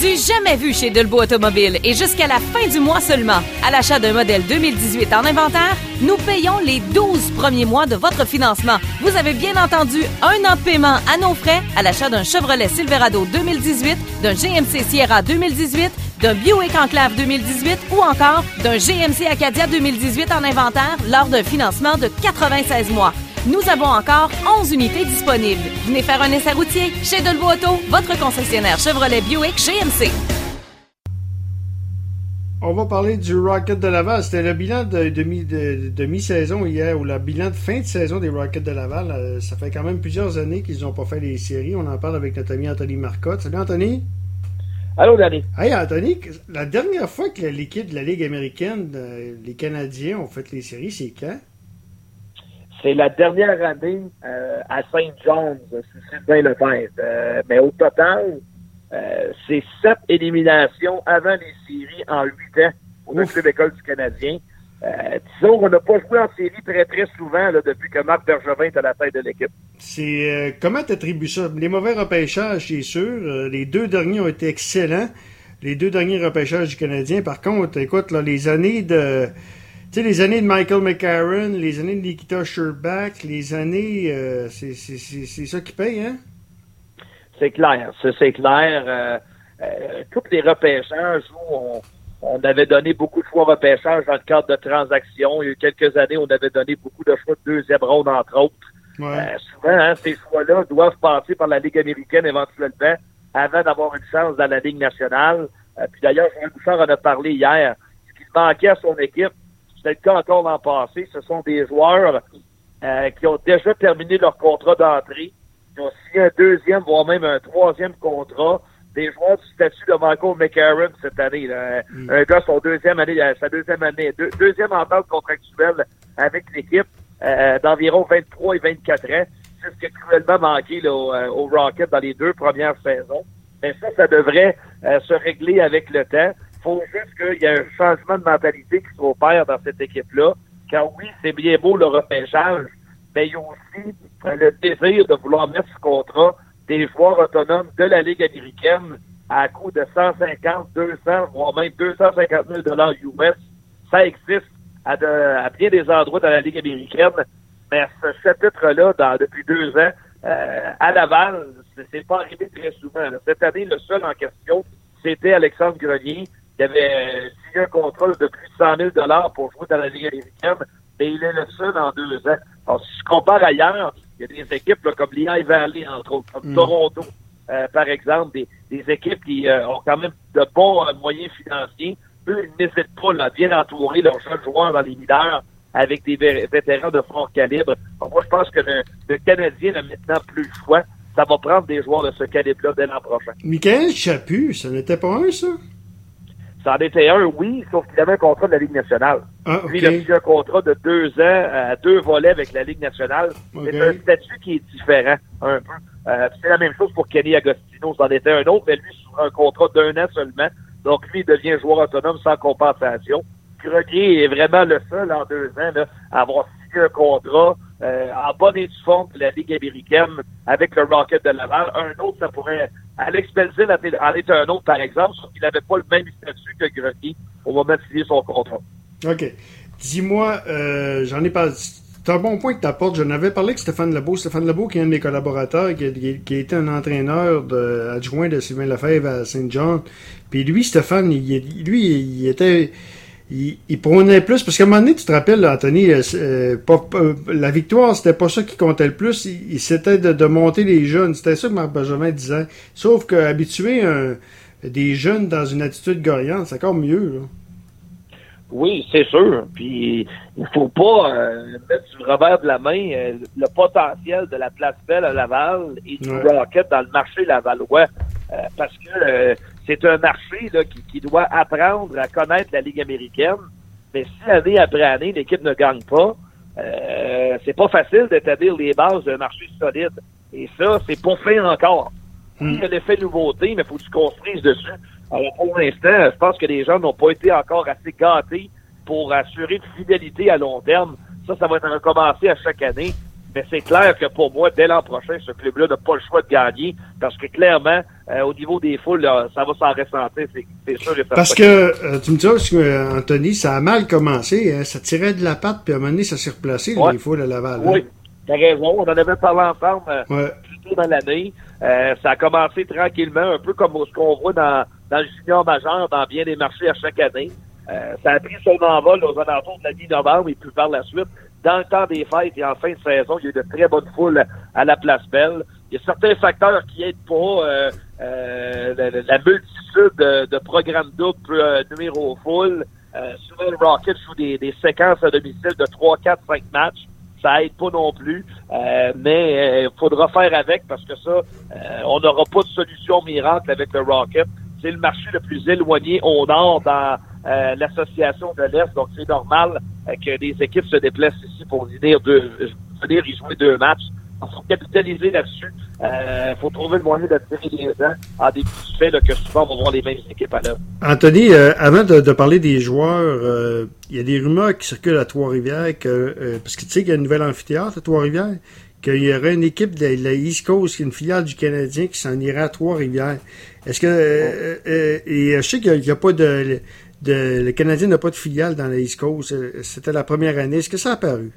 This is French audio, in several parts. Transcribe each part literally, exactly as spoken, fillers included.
Du jamais vu chez Delbo Automobile et jusqu'à la fin du mois seulement. À l'achat d'un modèle deux mille dix-huit en inventaire, nous payons les douze premiers mois de votre financement. Vous avez bien entendu un an de paiement à nos frais à l'achat d'un Chevrolet Silverado deux mille dix-huit, d'un G M C Sierra deux mille dix-huit, d'un Buick Enclave deux mille dix-huit ou encore d'un G M C Acadia deux mille dix-huit en inventaire lors d'un financement de quatre-vingt-seize mois. Nous avons encore onze unités disponibles. Venez faire un essai routier chez Delbo Auto, votre concessionnaire Chevrolet Buick G M C. On va parler du Rocket de Laval. C'était le bilan de, de, mi, de, de mi-saison hier, ou le bilan de fin de saison des Rockets de Laval. Ça fait quand même plusieurs années qu'ils n'ont pas fait les séries. On en parle avec notre ami Anthony Marcotte. Salut Anthony. Allô, Danny. Hey Anthony, la dernière fois que l'équipe de la Ligue américaine, les Canadiens, ont fait les séries, c'est quand? C'est la dernière année euh, à Saint John's, si Sylvain Lefebvre. Euh, mais au total, euh, c'est sept éliminations avant les séries en huit ans au club école du Canadien. Euh, disons qu'on n'a pas joué en série très, très souvent là, depuis que Marc Bergevin est à la tête de l'équipe. C'est euh, comment tu attribues ça? Les mauvais repêchages, c'est sûr. Euh, les deux derniers ont été excellents. Les deux derniers repêchages du Canadien. Par contre, écoute, là, les années de... Tu sais, les années de Michael McCarron, les années de Nikita Scherbak, les années... Euh, c'est, c'est, c'est, c'est ça qui paye, hein? C'est clair. Ça, c'est clair. Euh, euh, tous les repêchages où on, on avait donné beaucoup de choix repêchage dans le cadre de transactions. Il y a eu quelques années, on avait donné beaucoup de choix de deuxième ronde, entre autres. Ouais. Euh, souvent, hein, ces choix-là doivent passer par la Ligue américaine éventuellement avant d'avoir une chance dans la Ligue nationale. Euh, puis d'ailleurs, Jean Bouchard en a parlé hier. Ce qui manquait à son équipe, c'était le cas encore l'an passé, ce sont des joueurs euh, qui ont déjà terminé leur contrat d'entrée, qui ont signé un deuxième, voire même un troisième contrat, des joueurs du statut de Michael McCarron cette année. Là. Mm. Un gars, son deuxième année, sa deuxième année, deux, deuxième entente contractuelle avec l'équipe euh, d'environ vingt-trois et vingt-quatre ans. C'est ce qui a cruellement manqué là, au, au Rocket dans les deux premières saisons. Mais ça, ça devrait euh, se régler avec le temps. Il faut juste qu'il y ait un changement de mentalité qui s'opère dans cette équipe-là. Car oui, c'est bien beau le repêchage, mais il y a aussi le désir de vouloir mettre ce contrat des joueurs autonomes de la Ligue américaine à coût de cent cinquante, deux cents, voire même deux cent cinquante mille dollars U S. Ça existe à, de, à bien des endroits dans la Ligue américaine, mais ce chapitre-là, dans, depuis deux ans, euh, à Laval, c'est, c'est pas arrivé très souvent. Là. Cette année, le seul en question, c'était Alexandre Grenier, qui avait signé un contrat de plus de cent mille dollars pour jouer dans la Ligue américaine, et il est le seul en deux ans. Alors, si je compare ailleurs, il y a des équipes là, comme Lehigh Valley, entre autres, comme mm. Toronto, euh, par exemple, des, des équipes qui euh, ont quand même de bons euh, moyens financiers. Eux, ils n'hésitent pas là, à bien entourer leurs jeunes joueurs dans les mineurs avec des vé- vétérans de fort calibre. Alors, moi, je pense que le, le Canadien n'a maintenant plus le choix. Ça va prendre des joueurs de ce calibre-là dès l'an prochain. Michael Chaput, ça n'était pas un, ça? Ça en était un, oui, sauf qu'il avait un contrat de la Ligue nationale. Ah, okay. Lui, il a pris un contrat de deux ans à deux volets avec la Ligue nationale. Okay. C'est un statut qui est différent, un peu. Euh, c'est la même chose pour Kenny Agostino. Ça en était un autre, mais lui, sur un contrat d'un an seulement. Donc, lui, il devient joueur autonome sans compensation. Grenier est vraiment le seul en deux ans là, à avoir signé un contrat euh, en bonne et due forme de la Ligue américaine avec le Rocket de Laval. Un autre, ça pourrait... Alex Belzil en est un autre, par exemple, sauf qu'il n'avait pas le même statut que Grenier au moment de signer son contrat. OK. Dis-moi, euh, j'en ai pas... C'est un bon point que tu apportes. J'en avais parlé avec Stéphane Lebeau. Stéphane Lebeau, qui est un de mes collaborateurs, qui a, qui a été un entraîneur de, adjoint de Sylvain Lefebvre à Saint-John. Puis lui, Stéphane, il, lui, il était... Il, il prônait plus, parce qu'à un moment donné, tu te rappelles, Anthony, euh, pas, euh, la victoire, c'était pas ça qui comptait le plus, il, il c'était de, de monter les jeunes, c'était ça que Marc Benjamin disait. Sauf qu'habituer un, des jeunes dans une attitude gagnante, c'est encore mieux, là. Oui, c'est sûr. Puis il faut pas euh, mettre du revers de la main euh, le potentiel de la Place Belle à Laval et du ouais. Rocket dans le marché lavallois, euh, parce que euh, c'est un marché là, qui, qui doit apprendre à connaître la Ligue américaine. Mais si année après année, l'équipe ne gagne pas, euh, c'est pas facile d'établir les bases d'un marché solide. Et ça, c'est pas fait encore. Mm. Il y a l'effet nouveauté, mais il faut que tu construises dessus. Alors, pour l'instant, je pense que les gens n'ont pas été encore assez gâtés pour assurer une fidélité à long terme. Ça, ça va être recommencé à chaque année. Mais c'est clair que pour moi, dès l'an prochain, ce club-là n'a pas le choix de gagner parce que clairement, euh, au niveau des foules, là, ça va s'en ressentir, c'est, c'est sûr. Et parce que, euh, tu me dis, parce que, Anthony, ça a mal commencé, hein, ça tirait de la patte, puis à un moment donné, ça s'est replacé, ouais. les foules à Laval. Oui, hein. T'as raison, on en avait parlé ensemble euh, ouais. plus tôt dans l'année. Euh, ça a commencé tranquillement, un peu comme ce qu'on voit dans, dans le junior majeur, dans bien des marchés à chaque année. Euh, ça a pris son envol aux alentours de la mi-novembre et puis par la suite, dans le temps des fêtes et en fin de saison, il y a eu de très bonnes foules à la Place Belle. Il y a certains facteurs qui aident pas euh, euh, la, la multitude de, de programmes doubles euh, numéro foule. Euh, souvent, le Rocket joue des, des séquences à domicile de trois, quatre, cinq matchs. Ça aide pas non plus, euh, mais il euh, faudra faire avec parce que ça, euh, on n'aura pas de solution miracle avec le Rocket. C'est le marché le plus éloigné au nord dans euh, l'association de l'Est, donc c'est normal euh, que des équipes se déplacent ici pour venir, deux, venir y jouer deux matchs. Il faut capitaliser là-dessus. Il euh, faut trouver le moyen d'attirer les gens en début du fait là, que souvent on va voir les mêmes équipes à l'œuvre. Anthony, euh, avant de, de parler des joueurs, il euh, y a des rumeurs qui circulent à Trois-Rivières, que, euh, parce que tu sais qu'il y a une nouvelle amphithéâtre à Trois-Rivières, qu'il y aurait une équipe de la East Coast, une filiale du Canadien qui s'en irait à Trois-Rivières. Est-ce que... Euh, euh, et je sais qu'il n'y a, a pas de, de... Le Canadien n'a pas de filiale dans la East Coast. C'était la première année. Est-ce que ça a apparu?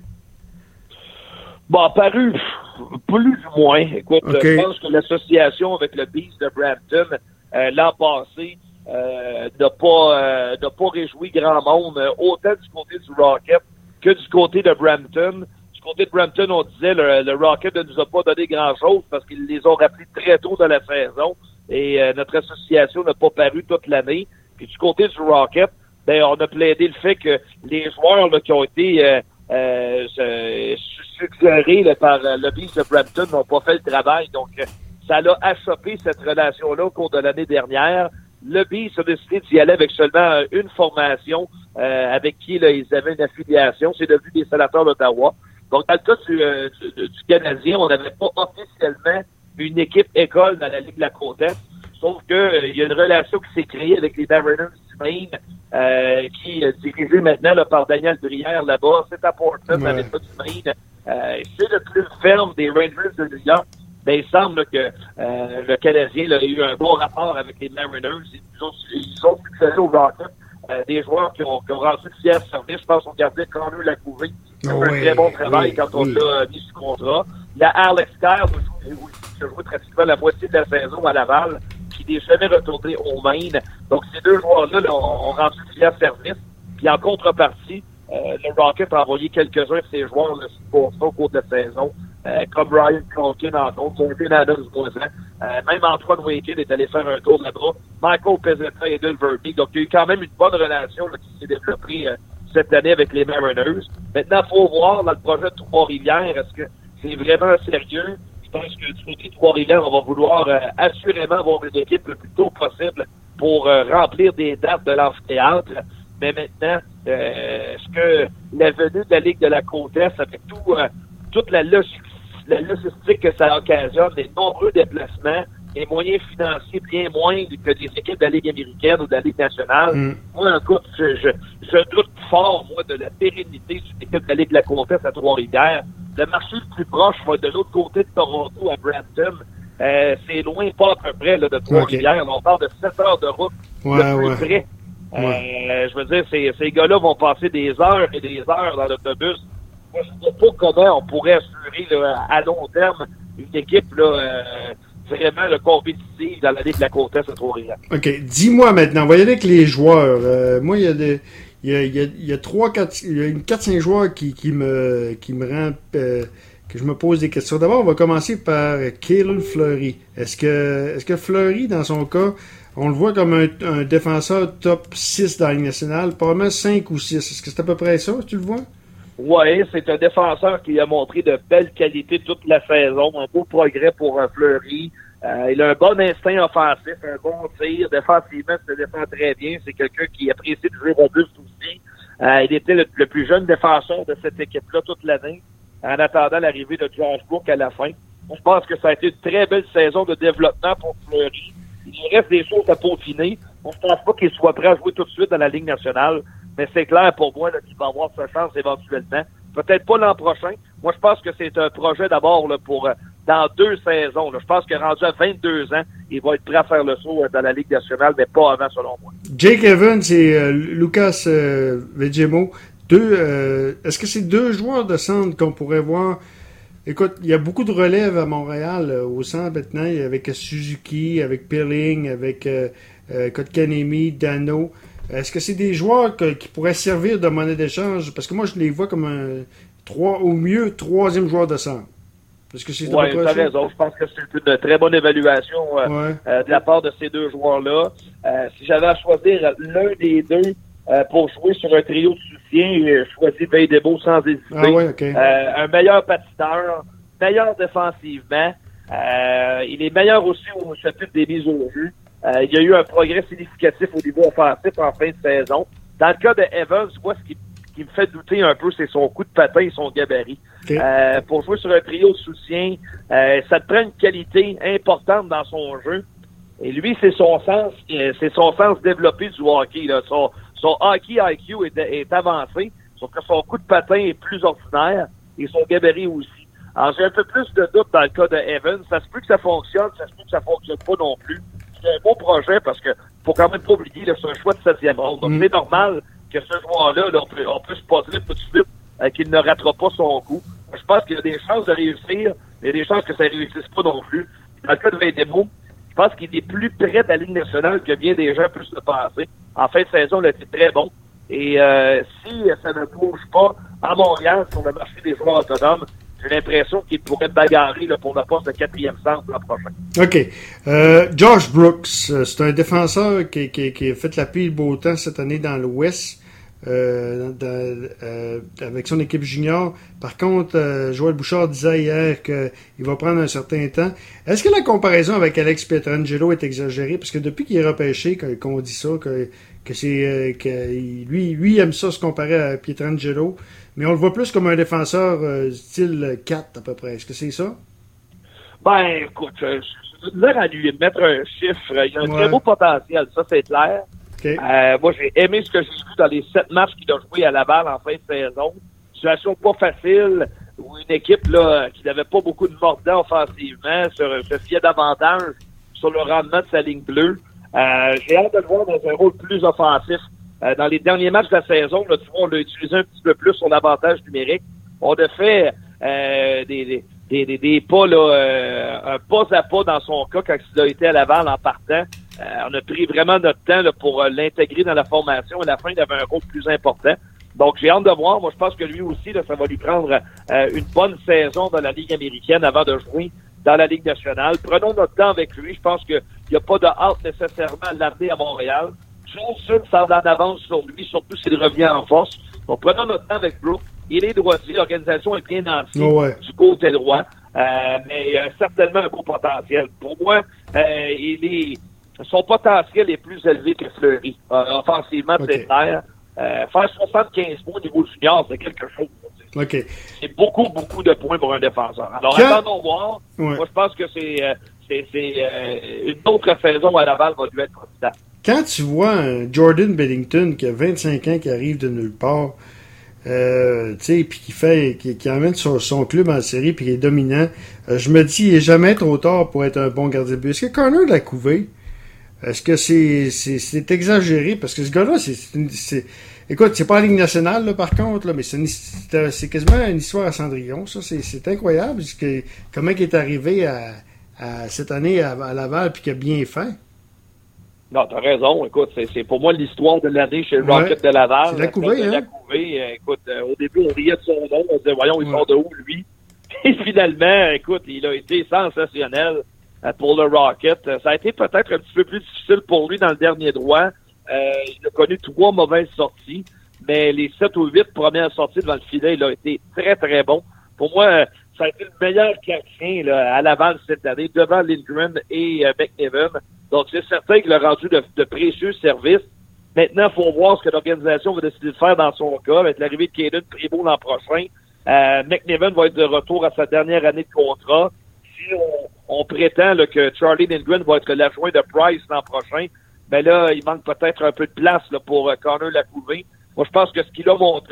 Bon, apparu, plus ou moins. Écoute, okay. Je pense que l'association avec le Beast de Brampton euh, l'an passé euh, n'a pas euh, n'a pas réjoui grand monde, euh, autant du côté du Rocket que du côté de Brampton. Du côté de Brampton, on disait le, le Rocket ne nous a pas donné grand-chose parce qu'ils les ont rappelés très tôt dans la saison et euh, notre association n'a pas paru toute l'année. Puis du côté du Rocket, ben on a plaidé le fait que les joueurs là, qui ont été euh, euh, suggérés là, par euh, le Beast de Brampton n'ont pas fait le travail. Donc, euh, ça l'a achoppé cette relation-là au cours de l'année dernière. Le Beast a décidé d'y aller avec seulement une formation euh, avec qui là, ils avaient une affiliation. C'est devenu des Sénateurs d'Ottawa. Donc, dans le cas du, euh, du, du Canadien, on n'avait pas officiellement une équipe école dans la Ligue de la Côte-Est. Sauf que euh, il y a une relation qui s'est créée avec les Mariners du Maine, euh, qui est dirigée maintenant là, par Daniel Brière là-bas. C'est à Portland, ouais. Avec du Maine. Euh, c'est le plus ferme des Rangers de New York. Ben, il semble là, que euh, le Canadien là, a eu un bon rapport avec les Mariners. Ils ont, ils ont succédé au Rocket. Euh, des joueurs qui ont, qui ont rendu de fiers services. Je pense au gardien Connor Lacouvé qui a fait oui, un très bon travail oui, quand on oui. l'a mis sous contrat. La Alex Kerr qui a joué pratiquement la moitié de la saison à Laval, qui n'est jamais retourné au Maine. Donc, ces deux joueurs-là là, ont, ont rendu de fiers services. Puis en contrepartie, euh, le Rocket a envoyé quelques-uns de ses joueurs là, pour ça au cours de la saison. Euh, comme Ryan Conkin, entre autres, Jonathan Adams, euh, même Antoine Wakin est allé faire un tour là-bas. Michael Pezzetta et Dylan Verbeek. Donc, il y a eu quand même une bonne relation là, qui s'est développée euh, cette année avec les Mariners. Maintenant, il faut voir dans le projet de Trois-Rivières, est-ce que c'est vraiment sérieux? Je pense que du côté de Trois-Rivières, on va vouloir euh, assurément avoir une équipe le plus tôt possible pour euh, remplir des dates de l'amphithéâtre. Mais maintenant, euh, est-ce que la venue de la Ligue de la Côte-Est, avec tout, euh, toute la logistique, la logistique que ça occasionne, les nombreux déplacements, les moyens financiers bien moindres que des équipes de la Ligue américaine ou de la Ligue nationale. Mm. Moi, écoute, je, je, je doute fort, moi, de la pérennité d'une équipe de la Ligue de la Côte-Est à Trois-Rivières. Le marché le plus proche va être de l'autre côté de Toronto, à Brampton. Euh, c'est loin, pas à peu près, là, de Trois-Rivières. Okay. On parle de sept heures de route ouais, le plus ouais. près. Ouais. Euh, je veux dire, ces, ces gars-là vont passer des heures et des heures dans l'autobus. Moi, je ne sais pas comment on pourrait assurer là, à long terme une équipe là, euh, vraiment là, compétitive dans la Ligue de la Côte-Est à Trois-Rivières. OK. Dis-moi maintenant, on va y aller avec les joueurs. Euh, moi, il y a des. Il y a, il y a, il y a trois, quatre, il y a une quatre cinq joueurs qui, qui me qui me rend euh, que je me pose des questions. D'abord, on va commencer par Calen Fleury. Est-ce que est-ce que Fleury, dans son cas, on le voit comme un, un défenseur top six dans la Ligue nationale, probablement cinq ou six. Est-ce que c'est à peu près ça, tu le vois? Oui, c'est un défenseur qui a montré de belles qualités toute la saison, un beau progrès pour un Fleury. Euh, il a un bon instinct offensif, un bon tir. Défensivement, il se défend très bien. C'est quelqu'un qui apprécie de jouer robuste aussi. Euh, il était le, le plus jeune défenseur de cette équipe-là toute l'année, en attendant l'arrivée de Josh Brook à la fin. Je pense que ça a été une très belle saison de développement pour Fleury. Il reste des choses à peaufiner. On ne pense pas qu'il soit prêt à jouer tout de suite dans la Ligue nationale. Mais c'est clair pour moi là, qu'il va avoir sa chance éventuellement. Peut-être pas l'an prochain. Moi, je pense que c'est un projet d'abord là, pour euh, dans deux saisons. Là. Je pense que rendu à vingt-deux ans, il va être prêt à faire le saut euh, dans la Ligue nationale, mais pas avant, selon moi. Jake Evans et euh, Lucas euh, Vegemot, deux, euh, est-ce que c'est deux joueurs de centre qu'on pourrait voir? Écoute, il y a beaucoup de relèves à Montréal euh, au centre maintenant, avec Suzuki, avec Pilling, avec euh, euh, Kotkaniemi, Dano. Est-ce que c'est des joueurs que, qui pourraient servir de monnaie d'échange? Parce que moi, je les vois comme un trois, au mieux troisième joueur de centre. Est-ce que c'est Oui, tu as raison. Je pense que c'est une très bonne évaluation euh, ouais. euh, de la part de ces deux joueurs-là. Euh, si j'avais à choisir l'un des deux euh, pour jouer sur un trio de soutien, je choisis Veidebo sans hésiter. Ah ouais, okay. euh, un meilleur patineur, meilleur défensivement. Euh, il est meilleur aussi au chapitre des mises au jeu. Euh, il y a eu un progrès significatif au niveau offensif en fin de saison. Dans le cas de Evans, moi, ce qui, qui me fait douter un peu, c'est son coup de patin et son gabarit. Okay. Euh, pour jouer sur un trio de soutien, euh, ça te prend une qualité importante dans son jeu. Et lui, c'est son sens, c'est son sens développé du hockey. Là. Son, son hockey I Q est, est avancé, sauf que son coup de patin est plus ordinaire et son gabarit aussi. Alors, j'ai un peu plus de doute dans le cas de Evans. Ça se peut que ça fonctionne, ça se peut que ça fonctionne pas non plus. C'est un bon projet parce que faut quand même pas oublier, là, c'est un choix de septième ronde. Donc, mm. c'est normal que ce joueur-là, là, on peut, on peut se poser tout de suite euh, qu'il ne ratera pas son coup. Je pense qu'il y a des chances de réussir, mais il y a des chances que ça ne réussisse pas non plus. Dans le cas de Veidebo, je pense qu'il est plus près de la Ligue nationale que bien des gens peuvent se penser. En fin de saison, il a été très bon. Et euh, si ça ne bouge pas à Montréal sur le marché des joueurs autonomes, j'ai l'impression qu'il pourrait bagarrer là, pour le poste de quatrième centre l'an prochain. OK. Euh, Josh Brooks, c'est un défenseur qui, qui, qui a fait la pile beau temps cette année dans l'Ouest. Euh, dans, euh, avec son équipe junior. Par contre, euh, Joël Bouchard disait hier qu'il va prendre un certain temps. Est-ce que la comparaison avec Alex Pietrangelo est exagérée? Parce que depuis qu'il est repêché, qu'on dit ça, que, que c'est euh, que lui, lui aime ça se comparer à Pietrangelo, mais on le voit plus comme un défenseur euh, style quatre à peu près. Est-ce que c'est ça? Ben, écoute, je, je, je veux dire à lui mettre un chiffre. Il a un ouais. très beau potentiel, ça c'est clair. Okay. Euh, moi, j'ai aimé ce que j'ai vu dans les sept matchs qu'il a joué à Laval en fin de saison. Situation pas facile, où une équipe là qui n'avait pas beaucoup de mordant offensivement se, se fiait davantage sur le rendement de sa ligne bleue. Euh, j'ai hâte de le voir dans un rôle plus offensif. Euh, dans les derniers matchs de la saison, là, tu vois, on l'a utilisé un petit peu plus son avantage numérique. On a fait euh, des, des, des, des, des pas, là, euh, un pas à pas dans son cas quand il a été à Laval en partant. Euh, on a pris vraiment notre temps là, pour euh, l'intégrer dans la formation. À la fin, il avait un rôle plus important. Donc, j'ai hâte de voir. Moi, je pense que lui aussi, là, ça va lui prendre euh, une bonne saison dans la Ligue américaine avant de jouer dans la Ligue nationale. Prenons notre temps avec lui. Je pense qu'il n'y a pas de hâte nécessairement à l'amener à Montréal. Johnson semble en avance sur lui, surtout s'il revient en force. Donc, prenons notre temps avec Brooks. Il est droitier. L'organisation est bien nantie oh ouais. du côté droit. Euh, mais euh, certainement un beau potentiel. Pour moi, euh, il est... Son potentiel est plus élevé que Fleury. Euh, offensivement, okay. c'est clair. Euh, faire soixante-quinze points au niveau junior, c'est quelque chose. Okay. C'est beaucoup, beaucoup de points pour un défenseur. Alors, Quand... attendons voir. Ouais. Moi, je pense que c'est, euh, c'est, c'est euh, une autre saison à Laval va lui être profitable. Quand tu vois un Jordan Bennington qui a vingt-cinq ans, qui arrive de nulle part, euh, tu sais, puis qui fait, qui, qui emmène son, son club en série, puis qui est dominant, euh, je me dis, il n'est jamais trop tard pour être un bon gardien de but. Est-ce que Connor l'a couvé? Est-ce que c'est, c'est, c'est exagéré? Parce que ce gars-là, c'est, c'est, c'est écoute, c'est pas la Ligue nationale, là, par contre, là, mais c'est, une, c'est, c'est quasiment une histoire à Cendrillon, ça. C'est, c'est incroyable que, comment il est arrivé à, à cette année à, à Laval puis qu'il a bien fait. Non, t'as raison. Écoute, c'est, c'est pour moi l'histoire de l'année chez le Rocket ouais, de Laval. C'est la couvée, hein? La couvée. Écoute, euh, au début, on riait de son nom. On se disait, voyons, il ouais. sort de où, lui? Et finalement, écoute, il a été sensationnel. Pour le Rocket. Ça a été peut-être un petit peu plus difficile pour lui dans le dernier droit. Euh, il a connu trois mauvaises sorties, mais les sept ou huit premières sorties devant le filet, il a été très, très bon. Pour moi, ça a été le meilleur gardien là, à Laval cette année, devant Lindgren et euh, McNiven. Donc, c'est certain qu'il a rendu de, de précieux services. Maintenant, il faut voir ce que l'organisation va décider de faire dans son cas, avec l'arrivée de Caden Primeau l'an prochain. Euh, McNiven va être de retour à sa dernière année de contrat. Si on, on prétend là, que Charlie Lindgren va être l'adjoint de Price l'an prochain, ben là, il manque peut-être un peu de place là, pour euh, Connor Lacouvé. Moi, je pense que ce qu'il a montré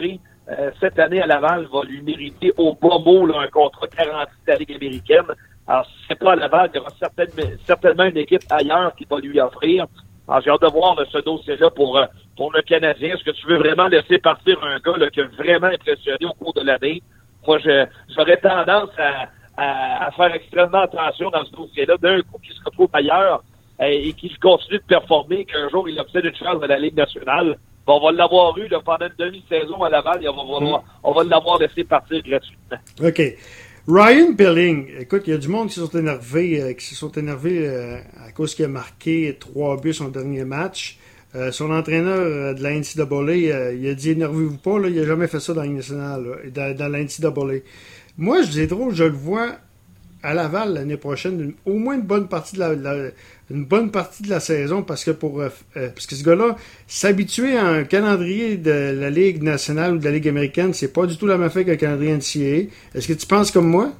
euh, cette année à Laval va lui mériter au bas mot là, un contrat garanti de la Ligue américaine. Alors, si c'est pas à Laval, il y aura certainement, certainement une équipe ailleurs qui va lui offrir. Alors, j'ai hâte de voir là, ce dossier-là pour, euh, pour le Canadien. Est-ce que tu veux vraiment laisser partir un gars là, qui a vraiment impressionné au cours de l'année? Moi, je, j'aurais tendance à, à, à faire extrêmement attention dans ce dossier-là. D'un coup, qu'il se retrouve ailleurs euh, et qu'il continue de performer, qu'un jour, il obtienne une chance dans la Ligue nationale. Bon, on va l'avoir eu là, pendant une demi-saison à Laval et on va, vouloir, mm. on va l'avoir laissé partir gratuitement. OK. Ryan Poehling, écoute, il y a du monde qui se sont énervés, euh, qui se sont énervés euh, à cause qu'il a marqué trois buts son dernier match. Euh, son entraîneur euh, de la N C A A, euh, il a dit « Énervez-vous pas, là, il n'a jamais fait ça dans la Ligue nationale, là, dans, dans la N C A A. » Moi, je disais trop, je le vois à Laval l'année prochaine, une, au moins une bonne partie de la, la une bonne partie de la saison, parce que pour euh, parce que ce gars-là, s'habituer à un calendrier de la Ligue nationale ou de la Ligue américaine, c'est pas du tout la même fait qu'un calendrier N C A A. Est-ce que tu penses comme moi?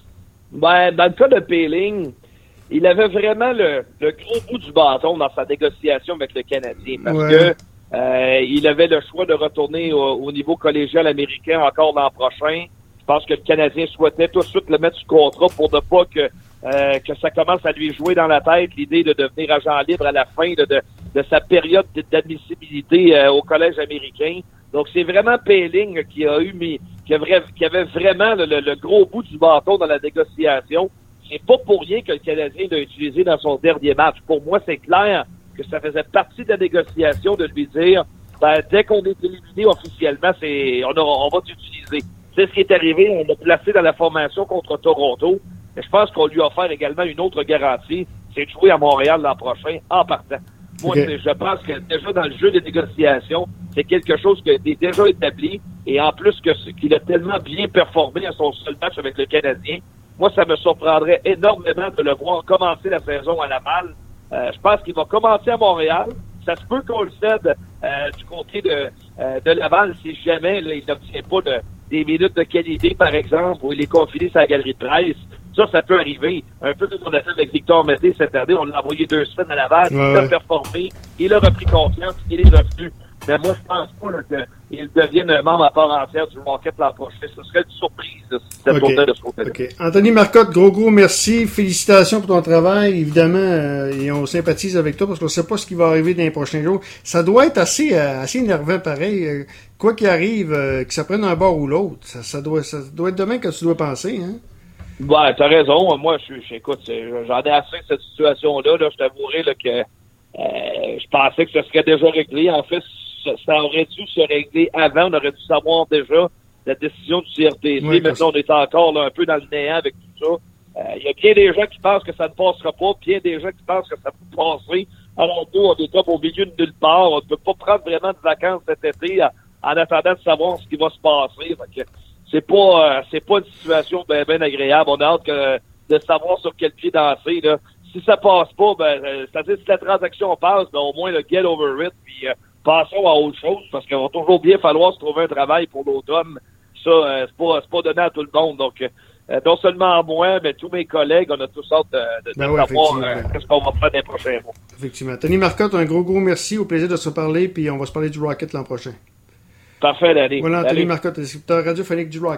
Ben, dans le cas de Poehling, il avait vraiment le, le gros bout du bâton dans sa négociation avec le Canadien, parce ouais. que euh, il avait le choix de retourner au, au niveau collégial américain encore l'an prochain. Je pense que le Canadien souhaitait tout de suite le mettre sous contrat pour ne pas que euh, que ça commence à lui jouer dans la tête l'idée de devenir agent libre à la fin de, de, de sa période d'admissibilité euh, au collège américain. Donc c'est vraiment Poehling qui a eu mis, qui, a vra- qui avait vraiment le, le, le gros bout du bâton dans la négociation. C'est pas pour rien que le Canadien l'a utilisé dans son dernier match. Pour moi, c'est clair que ça faisait partie de la négociation de lui dire ben, dès qu'on est éliminé officiellement, c'est on, aura, on va t'utiliser. C'est ce qui est arrivé, on l'a placé dans la formation contre Toronto. Et je pense qu'on lui a offert également une autre garantie, c'est de jouer à Montréal l'an prochain en partant. Moi, okay. je pense que déjà dans le jeu des négociations, c'est quelque chose qui a été déjà établi. Et en plus que qu'il a tellement bien performé à son seul match avec le Canadien, moi, ça me surprendrait énormément de le voir commencer la saison à Laval. Euh, je pense qu'il va commencer à Montréal. Ça se peut qu'on le cède euh, du côté de, euh, de Laval si jamais là, il n'obtient pas de, des minutes de qualité, par exemple, où il est confiné sur la galerie de presse. Ça, ça peut arriver. Un peu comme on a fait avec Victor Mété cette année. On l'a envoyé deux semaines à Laval. Ouais. Il a performé. Il a repris confiance. Il est revenu. Mais moi, je pense pas là, qu'il devienne un membre à part entière du Rocket l'an prochain. Ce serait une surprise de cette okay. côté de ce côté-là. Okay. Anthony Marcotte, gros gros merci. Félicitations pour ton travail. Évidemment, euh, et on sympathise avec toi parce qu'on ne sait pas ce qui va arriver dans les prochains jours. Ça doit être assez, euh, assez énervant pareil. Euh, quoi qu'il arrive, euh, que ça prenne un bord ou l'autre. Ça, ça, doit, ça doit être demain que tu dois penser. Hein? Ouais, t'as raison. Moi, je suis, écoute, j'en ai assez de cette situation-là. Là. Je t'avouerai là, que euh, je pensais que ce serait déjà réglé. En fait, ça, ça aurait dû se régler avant. On aurait dû savoir déjà la décision du C R T C. Oui, maintenant, on est encore là, un peu dans le néant avec tout ça. Il euh, y a bien des gens qui pensent que ça ne passera pas, bien des gens qui pensent que ça peut passer. Alors nous, on est comme au milieu de nulle part. On ne peut pas prendre vraiment de vacances cet été en, en attendant de savoir ce qui va se passer. Donc, c'est pas euh, c'est pas une situation bien ben agréable. On a hâte que, de savoir sur quel pied danser. Là. Si ça passe pas, ben euh, c'est-à-dire si la transaction passe, ben au moins le get over it, puis euh, passons à autre chose, parce qu'il va toujours bien falloir se trouver un travail pour l'automne. Ça, euh, c'est pas c'est pas donné à tout le monde. Donc euh, non seulement moi, mais tous mes collègues, on a tous hâte de, de, ben de ouais, savoir euh, qu'est-ce qu'on va faire dans les prochains mois. Effectivement. Tony Marcotte, un gros gros merci, au plaisir de se parler, puis on va se parler du Rocket l'an prochain. Parfait, Danny. Voilà, Tony Marcotte, le scripteur radiophonique du Rocket.